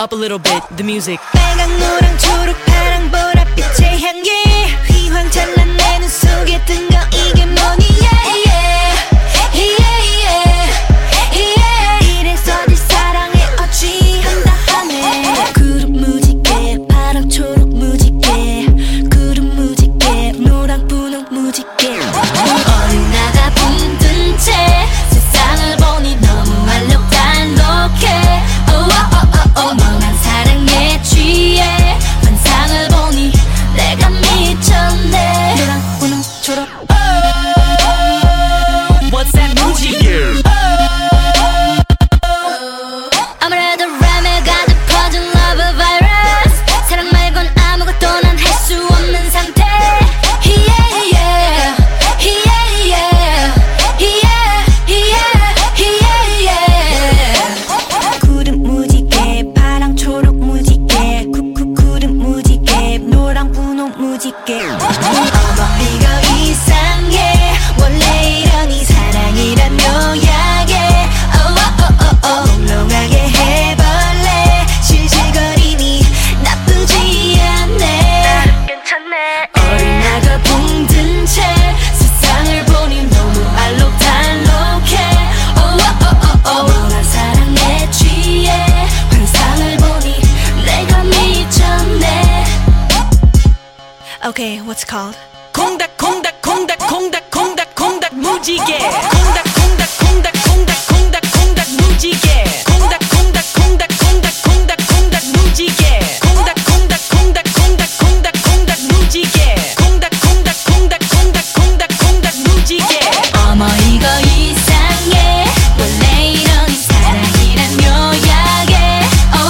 up a little bit, the music. 빨강 노랑 초록 파랑 보랏빛의 향기 휘황찬란 내 눈 속에 뜬 거 이게 뭐니 yeah, yeah, yeah, yeah. 이래서 네 사랑에 어찌한다 하네. 구름 무지개 파랑 초록 무지개 구름 무지개 노랑 분홍 무지개 어린 나가 붕든 채 세상을 보니 너무 알록달록해 멍한 사랑에 취해 환상을 보니 내가 미쳤네. 노랑 분홍 초록 What's that music? 아무래도 램에 가득 퍼진 love virus 사랑 말곤 아무것도 난 할 수 없는 상태. Yeah, yeah, yeah, yeah, yeah, yeah, yeah. 구름 무지개 파랑 초록 무지개 구름 무지개 노랑 분홍 무지개 어머 이거 이상해 원래 이러니 사랑이란 묘약에 몽롱하게 해볼래 실실거림이 나쁘지 않네. 괜찮네. 어린 나가 붕든 채 세상을 보니 너무 알록달록해 멍한 사랑에 취해 환상을 보니 내가 미쳤네. Okay, what's it called? 콩닥 콩닥 콩닥 콩닥 콩닥 콩닥 무지개. 콩닥 콩닥 콩닥 콩닥 콩닥 콩닥 무지개. 콩닥 콩닥 콩닥 콩닥 콩닥 콩닥 무지개. 콩닥 콩닥 콩닥 콩닥 콩닥 콩닥 무지개. 콩닥 콩닥 콩닥 콩닥 콩닥 콩닥 무지개. 어머 이거 이상해 원래 이러니 사랑이란 묘약에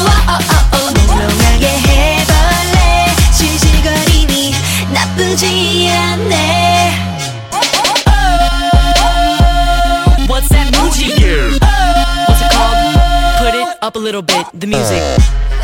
몽롱하게 해볼래 실실거림이 나쁘지 않네. What's that music? What's it called? Put it up a little bit, the music.